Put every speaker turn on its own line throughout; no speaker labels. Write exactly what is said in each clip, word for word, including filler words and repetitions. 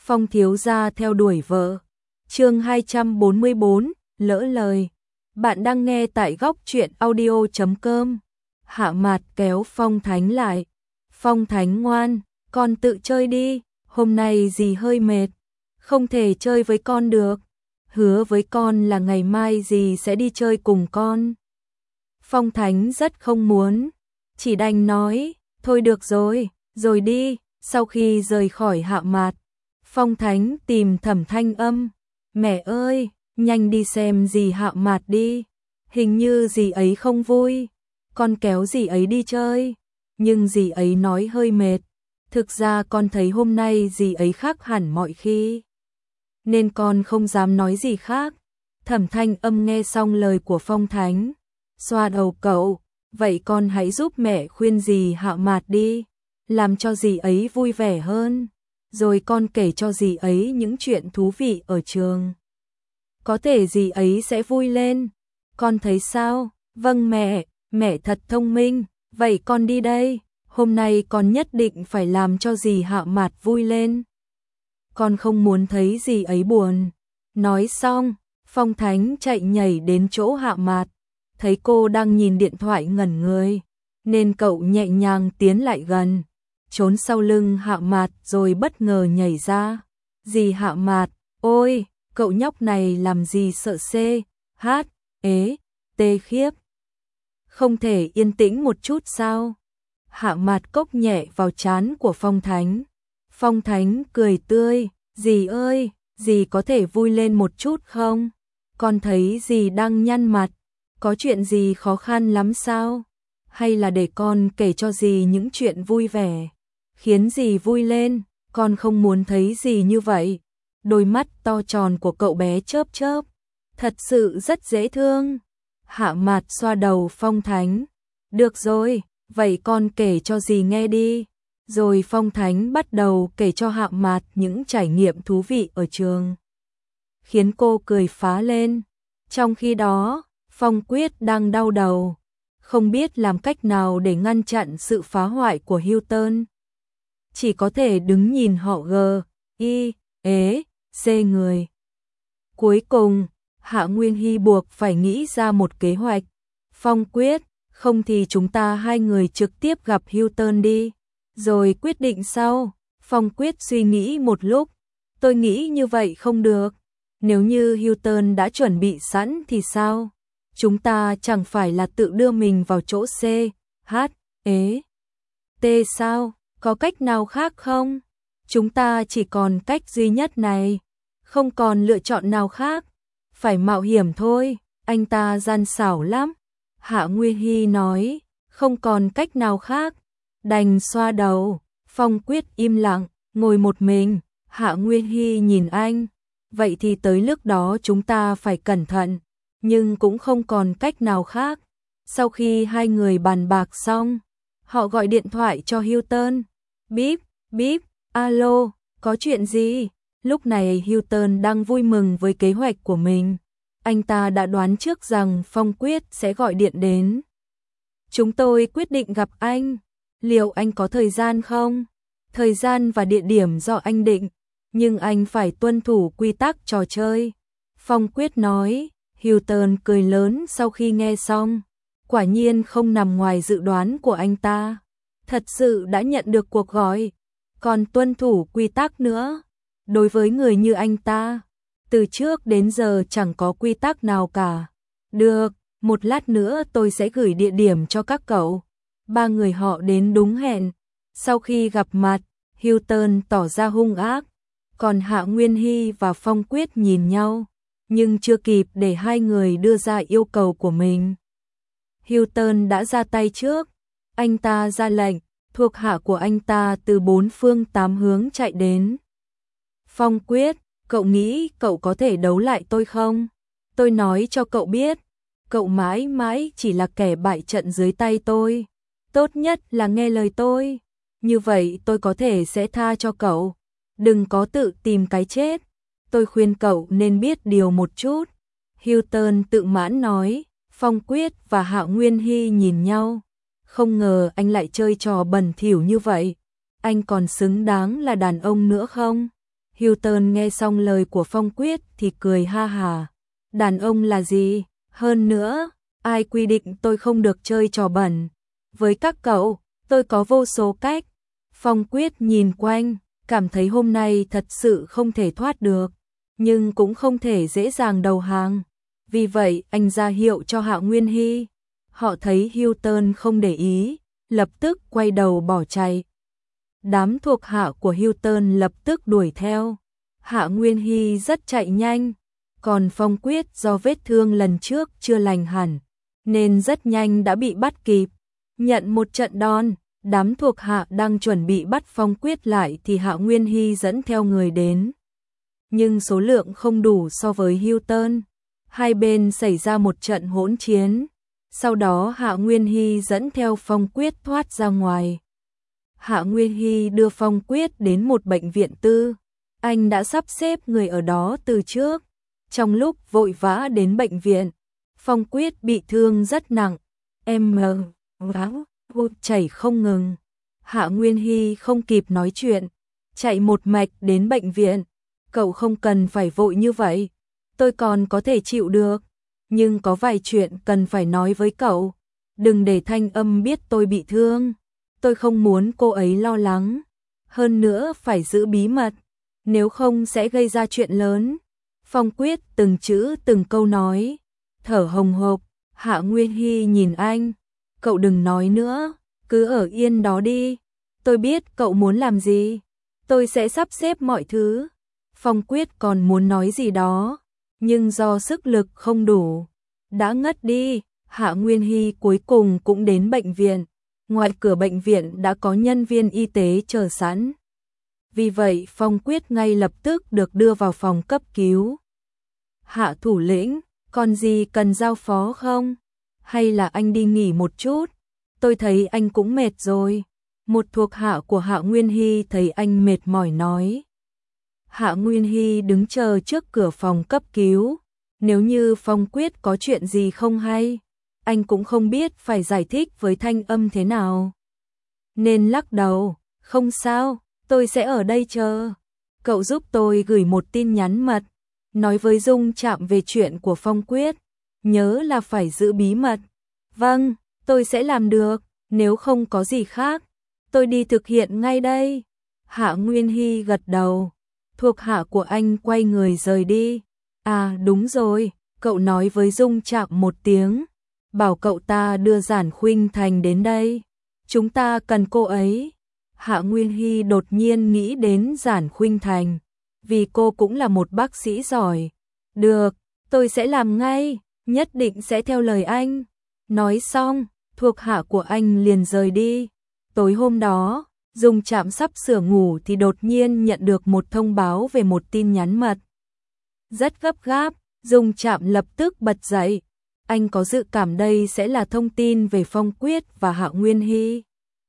Phong thiếu gia theo đuổi vợ. Chương hai trăm bốn mươi bốn, lỡ lời. Bạn đang nghe tại góc truyện audio chấm com. Hạ Mạt kéo Phong Thánh lại. Phong Thánh ngoan, con tự chơi đi, hôm nay dì hơi mệt, không thể chơi với con được. Hứa với con là ngày mai dì sẽ đi chơi cùng con. Phong Thánh rất không muốn, chỉ đành nói, thôi được rồi, rồi đi. Sau khi rời khỏi Hạ Mạt, Phong Thánh tìm Thẩm Thanh Âm. Mẹ ơi, nhanh đi xem dì Hạ Mạt đi, hình như dì ấy không vui, con kéo dì ấy đi chơi, nhưng dì ấy nói hơi mệt. Thực ra con thấy hôm nay dì ấy khác hẳn mọi khi, nên con không dám nói gì khác. Thẩm Thanh Âm nghe xong lời của Phong Thánh, xoa đầu cậu, vậy con hãy giúp mẹ khuyên dì Hạ Mạt đi, làm cho dì ấy vui vẻ hơn, rồi con kể cho dì ấy những chuyện thú vị ở trường. Có thể dì ấy sẽ vui lên, con thấy sao? Vâng mẹ, mẹ thật thông minh, vậy con đi đây, hôm nay con nhất định phải làm cho dì Hạ Mạt vui lên. Con không muốn thấy dì ấy buồn. Nói xong, Phong Thánh chạy nhảy đến chỗ Hạ Mạt, thấy cô đang nhìn điện thoại ngẩn người, nên cậu nhẹ nhàng tiến lại gần, trốn sau lưng Hạ Mạt rồi bất ngờ nhảy ra. Dì Hạ Mạt, ôi, cậu nhóc này làm gì sợ xê, hát, ế, tê khiếp. Không thể yên tĩnh một chút sao? Hạ Mạt cốc nhẹ vào trán của Phong Thánh. Phong Thánh cười tươi, dì ơi, dì có thể vui lên một chút không? Con thấy dì đang nhăn mặt, có chuyện gì khó khăn lắm sao? Hay là để con kể cho dì những chuyện vui vẻ, khiến dì vui lên, con không muốn thấy dì như vậy. Đôi mắt to tròn của cậu bé chớp chớp, thật sự rất dễ thương. Hạ Mạt xoa đầu Phong Thánh, được rồi, vậy con kể cho dì nghe đi. Rồi Phong Thánh bắt đầu kể cho Hạ Mạt những trải nghiệm thú vị ở trường, khiến cô cười phá lên. Trong khi đó, Phong Quyết đang đau đầu, không biết làm cách nào để ngăn chặn sự phá hoại của Hilton. Chỉ có thể đứng nhìn họ gờ, y, ế, xê người. Cuối cùng, Hạ Nguyên Hy buộc phải nghĩ ra một kế hoạch. Phong Quyết, không thì chúng ta hai người trực tiếp gặp Hilton đi, rồi quyết định sau. Phong Quyết suy nghĩ một lúc, tôi nghĩ như vậy không được. Nếu như Hilton đã chuẩn bị sẵn thì sao? Chúng ta chẳng phải là tự đưa mình vào chỗ C, H, ế, T sao? Có cách nào khác không? Chúng ta chỉ còn cách duy nhất này, không còn lựa chọn nào khác. Phải mạo hiểm thôi, anh ta gian xảo lắm. Hạ Nguyên Hy nói, không còn cách nào khác, đành xoa đầu. Phong Quyết im lặng, ngồi một mình. Hạ Nguyên Hy nhìn anh, vậy thì tới lúc đó chúng ta phải cẩn thận, nhưng cũng không còn cách nào khác. Sau khi hai người bàn bạc xong, họ gọi điện thoại cho Hilton. Bíp, bíp, alo, có chuyện gì? Lúc này Hilton đang vui mừng với kế hoạch của mình. Anh ta đã đoán trước rằng Phong Quyết sẽ gọi điện đến. Chúng tôi quyết định gặp anh. Liệu anh có thời gian không? Thời gian và địa điểm do anh định, nhưng anh phải tuân thủ quy tắc trò chơi. Phong Quyết nói. Hilton cười lớn sau khi nghe xong. Quả nhiên không nằm ngoài dự đoán của anh ta. Thật sự đã nhận được cuộc gọi, còn tuân thủ quy tắc nữa. Đối với người như anh ta, từ trước đến giờ chẳng có quy tắc nào cả. Được, một lát nữa tôi sẽ gửi địa điểm cho các cậu. Ba người họ đến đúng hẹn. Sau khi gặp mặt, Hilton tỏ ra hung ác, còn Hạ Nguyên Hy và Phong Quyết nhìn nhau, nhưng chưa kịp để hai người đưa ra yêu cầu của mình, Hilton đã ra tay trước. Anh ta ra lệnh, thuộc hạ của anh ta từ bốn phương tám hướng chạy đến. Phong Quyết, cậu nghĩ cậu có thể đấu lại tôi không? Tôi nói cho cậu biết, cậu mãi mãi chỉ là kẻ bại trận dưới tay tôi. Tốt nhất là nghe lời tôi, như vậy tôi có thể sẽ tha cho cậu. Đừng có tự tìm cái chết, tôi khuyên cậu nên biết điều một chút. Hilton tự mãn nói. Phong Quyết và Hạ Nguyên Hy nhìn nhau, không ngờ anh lại chơi trò bẩn thỉu như vậy. Anh còn xứng đáng là đàn ông nữa không? Hilton nghe xong lời của Phong Quyết thì cười ha hà. Đàn ông là gì? Hơn nữa, ai quy định tôi không được chơi trò bẩn? Với các cậu, tôi có vô số cách. Phong Quyết nhìn quanh, cảm thấy hôm nay thật sự không thể thoát được, nhưng cũng không thể dễ dàng đầu hàng. Vì vậy anh ra hiệu cho Hạ Nguyên Hy. Họ thấy Hilton không để ý, lập tức quay đầu bỏ chạy. Đám thuộc hạ của Hilton lập tức đuổi theo. Hạ Nguyên Hy rất chạy nhanh, còn Phong Quyết do vết thương lần trước chưa lành hẳn, nên rất nhanh đã bị bắt kịp. Nhận một trận đòn, đám thuộc hạ đang chuẩn bị bắt Phong Quyết lại thì Hạ Nguyên Hy dẫn theo người đến. Nhưng số lượng không đủ so với Hilton. Hai bên xảy ra một trận hỗn chiến. Sau đó Hạ Nguyên Hy dẫn theo Phong Quyết thoát ra ngoài. Hạ Nguyên Hy đưa Phong Quyết đến một bệnh viện tư. Anh đã sắp xếp người ở đó từ trước. Trong lúc vội vã đến bệnh viện, Phong Quyết bị thương rất nặng. Em mờ, áo, chảy không ngừng. Hạ Nguyên Hy không kịp nói chuyện, chạy một mạch đến bệnh viện. Cậu không cần phải vội như vậy, tôi còn có thể chịu được. Nhưng có vài chuyện cần phải nói với cậu. Đừng để Thanh Âm biết tôi bị thương. Tôi không muốn cô ấy lo lắng. Hơn nữa phải giữ bí mật, nếu không sẽ gây ra chuyện lớn. Phong Quyết từng chữ từng câu nói, thở hồng hộc. Hạ Nguyên Hy nhìn anh, cậu đừng nói nữa, cứ ở yên đó đi. Tôi biết cậu muốn làm gì, tôi sẽ sắp xếp mọi thứ. Phong Quyết còn muốn nói gì đó, nhưng do sức lực không đủ, đã ngất đi. Hạ Nguyên Hy cuối cùng cũng đến bệnh viện. Ngoài cửa bệnh viện đã có nhân viên y tế chờ sẵn. Vì vậy Phong Quyết ngay lập tức được đưa vào phòng cấp cứu. Hạ thủ lĩnh, còn gì cần giao phó không? Hay là anh đi nghỉ một chút? Tôi thấy anh cũng mệt rồi. Một thuộc hạ của Hạ Nguyên Hy thấy anh mệt mỏi nói. Hạ Nguyên Hy đứng chờ trước cửa phòng cấp cứu. Nếu như Phong Quyết có chuyện gì không hay, anh cũng không biết phải giải thích với Thanh Âm thế nào. Nên lắc đầu, không sao, tôi sẽ ở đây chờ. Cậu giúp tôi gửi một tin nhắn mật, nói với Dung Trạm về chuyện của Phong Quyết. Nhớ là phải giữ bí mật. Vâng, tôi sẽ làm được, nếu không có gì khác, tôi đi thực hiện ngay đây. Hạ Nguyên Hy gật đầu, thuộc hạ của anh quay người rời đi. À đúng rồi, cậu nói với Dung Trạm một tiếng, bảo cậu ta đưa Giản Khuynh Thành đến đây. Chúng ta cần cô ấy. Hạ Nguyên Hy đột nhiên nghĩ đến Giản Khuynh Thành, vì cô cũng là một bác sĩ giỏi. Được, tôi sẽ làm ngay, nhất định sẽ theo lời anh. Nói xong, thuộc hạ của anh liền rời đi. Tối hôm đó, Dung Trạm sắp sửa ngủ thì đột nhiên nhận được một thông báo về một tin nhắn mật. Rất gấp gáp, Dung Trạm lập tức bật dậy. Anh có dự cảm đây sẽ là thông tin về Phong Quyết và Hạ Nguyên Hy.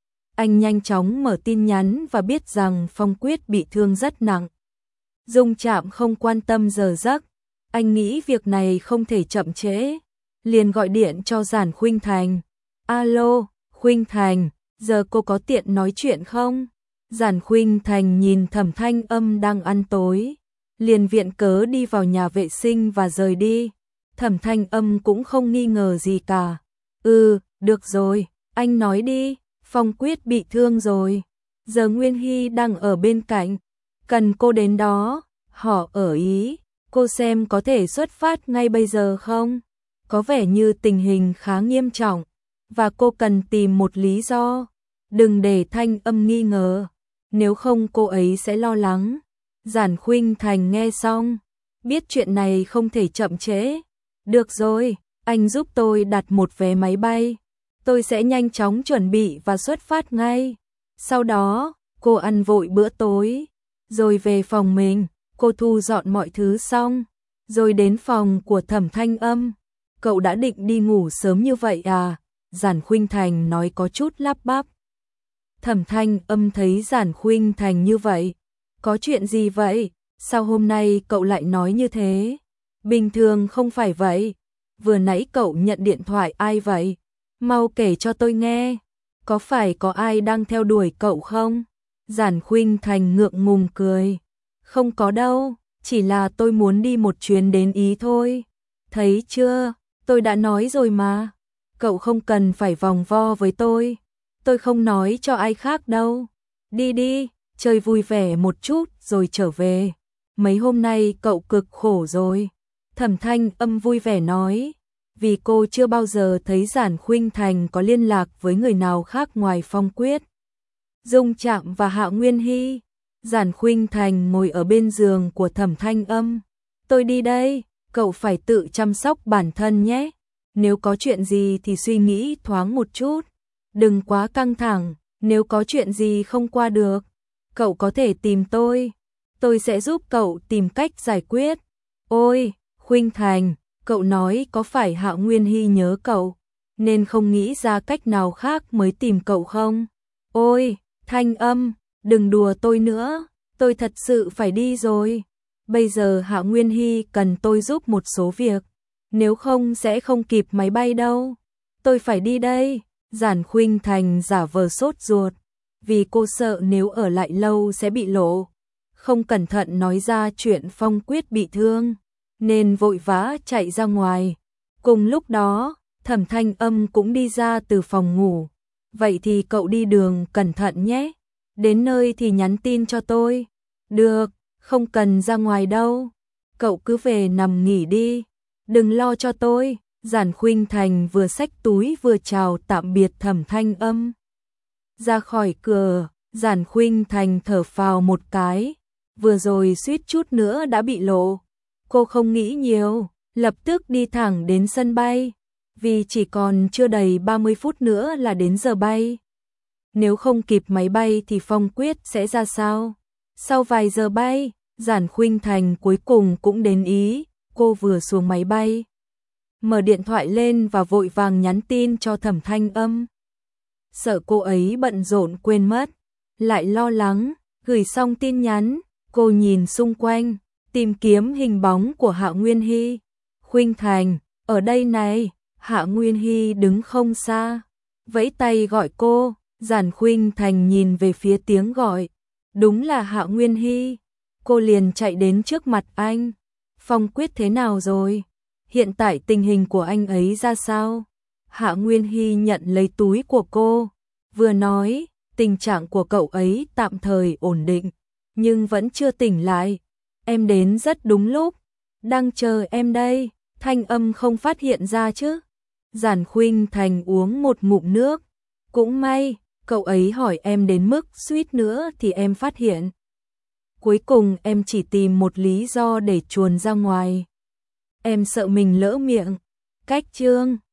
Anh nhanh chóng mở tin nhắn và biết rằng Phong Quyết bị thương rất nặng. Dung Trạm không quan tâm giờ giấc, anh nghĩ việc này không thể chậm trễ, liền gọi điện cho Giản Khuynh Thành. Alo, Khuynh Thành, giờ cô có tiện nói chuyện không? Giản Khuynh Thành nhìn Thẩm Thanh Âm đang ăn tối, liền viện cớ đi vào nhà vệ sinh và rời đi. Thẩm Thanh Âm cũng không nghi ngờ gì cả. Ừ, được rồi, anh nói đi. Phong Quyết bị thương rồi, giờ Nguyên Hy đang ở bên cạnh, cần cô đến đó. Họ ở Ý, cô xem có thể xuất phát ngay bây giờ không? Có vẻ như tình hình khá nghiêm trọng, và cô cần tìm một lý do. Đừng để Thanh Âm nghi ngờ, nếu không cô ấy sẽ lo lắng. Giản Khuynh Thành nghe xong, biết chuyện này không thể chậm trễ. Được rồi, anh giúp tôi đặt một vé máy bay. Tôi sẽ nhanh chóng chuẩn bị và xuất phát ngay. Sau đó, cô ăn vội bữa tối, rồi về phòng mình. Cô thu dọn mọi thứ xong, rồi đến phòng của Thẩm Thanh Âm. Cậu đã định đi ngủ sớm như vậy à? Giản Khuynh Thành nói có chút lắp bắp. Thẩm Thanh Âm thấy Giản Khuynh Thành như vậy. Có chuyện gì vậy? Sao hôm nay cậu lại nói như thế? Bình thường không phải vậy. Vừa nãy cậu nhận điện thoại ai vậy? Mau kể cho tôi nghe. Có phải có ai đang theo đuổi cậu không? Giản Khuynh Thành ngượng ngùng cười. Không có đâu, chỉ là tôi muốn đi một chuyến đến Ý thôi. Thấy chưa, tôi đã nói rồi mà. Cậu không cần phải vòng vo với tôi. Tôi không nói cho ai khác đâu. Đi đi, chơi vui vẻ một chút rồi trở về. Mấy hôm nay cậu cực khổ rồi. Thẩm Thanh Âm vui vẻ nói. Vì cô chưa bao giờ thấy Giản Khuynh Thành có liên lạc với người nào khác ngoài Phong Quyết, Dung Trạm và Hạ Nguyên Hy. Giản Khuynh Thành ngồi ở bên giường của Thẩm Thanh Âm. Tôi đi đây, cậu phải tự chăm sóc bản thân nhé. Nếu có chuyện gì thì suy nghĩ thoáng một chút. Đừng quá căng thẳng, nếu có chuyện gì không qua được, cậu có thể tìm tôi. Tôi sẽ giúp cậu tìm cách giải quyết. Ôi, Khuynh Thành, cậu nói có phải Hạ Nguyên Hy nhớ cậu, nên không nghĩ ra cách nào khác mới tìm cậu không? Ôi, Thanh Âm, đừng đùa tôi nữa, tôi thật sự phải đi rồi. Bây giờ Hạ Nguyên Hy cần tôi giúp một số việc, nếu không sẽ không kịp máy bay đâu. Tôi phải đi đây. Giản Khuynh Thành giả vờ sốt ruột, vì cô sợ nếu ở lại lâu sẽ bị lộ. Không cẩn thận nói ra chuyện Phong Quyết bị thương, nên vội vã chạy ra ngoài. Cùng lúc đó, Thẩm Thanh Âm cũng đi ra từ phòng ngủ. Vậy thì cậu đi đường cẩn thận nhé. Đến nơi thì nhắn tin cho tôi. Được, không cần ra ngoài đâu. Cậu cứ về nằm nghỉ đi. Đừng lo cho tôi. Giản Khuynh Thành vừa xách túi vừa chào tạm biệt Thẩm Thanh Âm. Ra khỏi cửa, Giản Khuynh Thành thở phào một cái. Vừa rồi suýt chút nữa đã bị lộ. Cô không nghĩ nhiều, lập tức đi thẳng đến sân bay. Vì chỉ còn chưa đầy ba mươi phút nữa là đến giờ bay. Nếu không kịp máy bay thì Phong Quyết sẽ ra sao? Sau vài giờ bay, Giản Khuynh Thành cuối cùng cũng đến Ý. Cô vừa xuống máy bay, mở điện thoại lên và vội vàng nhắn tin cho Thẩm Thanh Âm. Sợ cô ấy bận rộn quên mất, lại lo lắng, gửi xong tin nhắn, cô nhìn xung quanh, tìm kiếm hình bóng của Hạ Nguyên Hy. Khuynh Thành, ở đây này. Hạ Nguyên Hy đứng không xa, vẫy tay gọi cô. Giản Khuynh Thành nhìn về phía tiếng gọi, đúng là Hạ Nguyên Hy. Cô liền chạy đến trước mặt anh. Phong Quyết thế nào rồi? Hiện tại tình hình của anh ấy ra sao? Hạ Nguyên Hy nhận lấy túi của cô, vừa nói, tình trạng của cậu ấy tạm thời ổn định, nhưng vẫn chưa tỉnh lại. Em đến rất đúng lúc, đang chờ em đây. Thanh Âm không phát hiện ra chứ? Giản Khuynh Thành uống một ngụm nước. Cũng may, cậu ấy hỏi em đến mức suýt nữa thì em phát hiện. Cuối cùng em chỉ tìm một lý do để chuồn ra ngoài. Em sợ mình lỡ miệng. Cách chương